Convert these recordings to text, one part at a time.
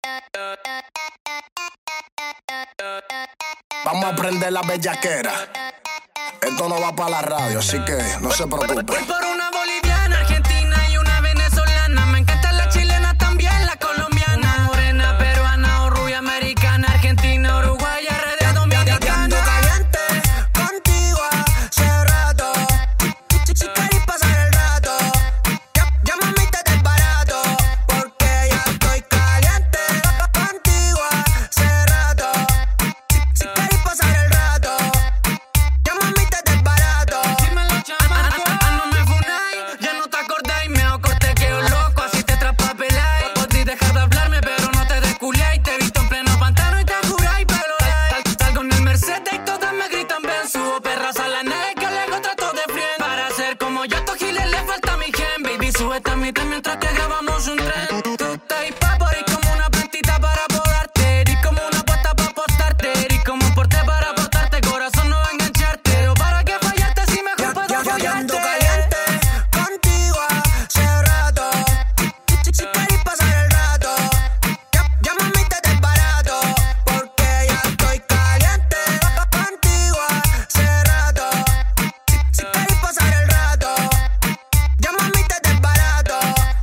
Vamos a prender la bellaquera. Esto no va para la radio, así que no se preocupe. Voy por una boliviana, argentina y una venezolana. Me encanta la chilena, también la colombiana. Una morena, peruana o rubia americana. Argentina, uruguaya, RD, dominicana. Ando caliente contigo hace rato. Si querés pasar el rato, ya mami te desbarato. Porque ya estoy caliente contigo hace rato. Si querés pasar el rato, ya mami te desbarato. Dímelo, chaval. No me funáis, ya no te acordáis. Me acordé que yo loco, así te traspapeláis. Podí dejar de hablarme, pero no te desculiáis. Te he visto en pleno pantano y te juráis, pero salgo en el Mercedes y todas me gritan ven. Subo perras a la nave que luego trato de friend. Para ser como yo, a estos giles le falta mi gen. Baby, súbete a mi tren mientras te grabamos un tren. Tú estás papo, eres como una plantita para podarte. Eres como una puesta para apostarte. Eres como un porte para apostarte. Corazón no va a engancharte. Pero para que fallaste si mejor puedo Ya fallarte. ando caliente contigo hace rato. Si querés pasar el rato, ya mami te desbarato. Porque ya estoy caliente contigo hace rato. Si querés pasar el rato, ya mami te desbarato.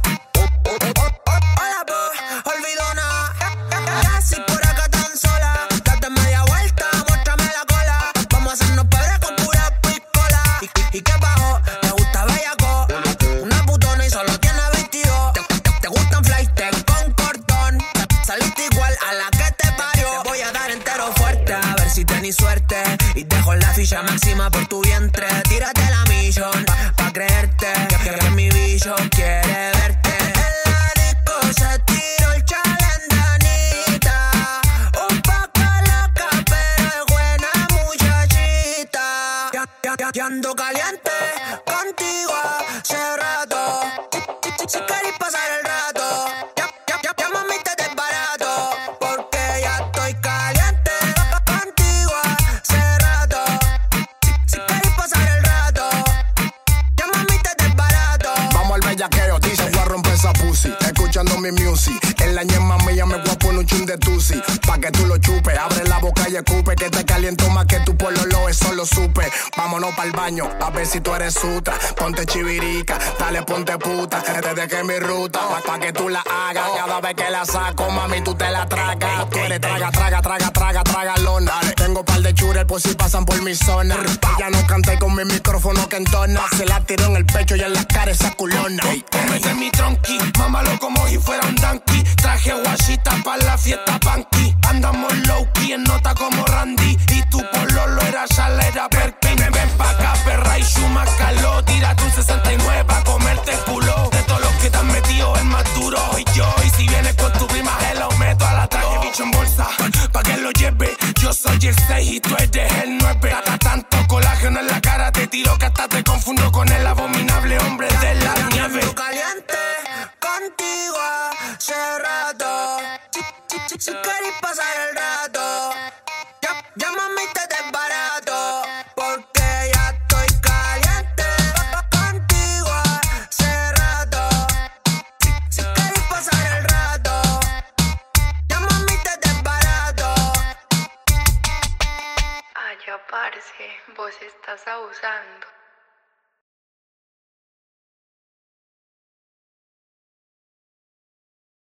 Hola, pues, olvidona. Casi por acá tan sola. Date media vuelta, muéstrame la cola. Vamos a hacernos pedras con pura piscola. ¿Y qué bajo? Me gusta bellaco. Una putona y solo tiene 22. Te gustan flights con cordón. Saliste igual a la que te parió. Te voy a dar entero fuerte, a ver si tenés suerte. Y dejo la ficha máxima por tu vientre. Tírate la millón pa' creerte que mi bicho quiere verte. En la disco se tiró el challenge de Anita. Un poco loca, pero es buena muchachita. Ya ando caliente contigo hace rato. Si querés pasar el rato, ya mami te desbarato. Porque ya estoy caliente contigo hace rato. Si querés pasar el rato, ya mami te desbarato. Vamos al bellaqueo, dice voy a romper esa pussy. Escuchando mi music. En la ñema mía me voy a poner un chin de tusi. Pa' que tú lo chupes, abre la boca y escupe. Que te caliento más que tu pololo, eso lo supe. Vámonos pa'l baño, a ver si tú eres sutra. Ponte chivirica, dale ponte puta. Que te deje mi ruta, pa' que tú la hagas. Cada vez que la saco, mami, tú te la tragas. Tú eres tragalona. Tengo par de chures por si pasan por mi zona. Ya no canté con mi micrófono que entona. Se la tiró en el pecho y en la cara esa culona. Mete mi tronqui, mámalo como si fuera un donkey. Traje guachita pa' la fiesta punky. Andamos low-key en nota como Randy. Y tu pololo era Shala, era Perkin. Ven pa' acá, perra y Shuma caló. Tírate un 69 pa' comerte el culo. De todos los que te han metido el más duro soy yo. Y si vienes con tu prima, lo meto a la traje bicho en bolsa pa' que lo lleve. Yo soy el 6 y tú eres el 9. Tanto colágeno en la cara te tiro que hasta te confundo con el abominable hombre de la nieve. Ando caliente contigo hace rato. Si querés pasar el rato, ya mami te desbarato. Porque ya estoy caliente contigo hace rato. Si querés pasar el rato, ya mami te desbarato. Ay, parce, vos estás abusando.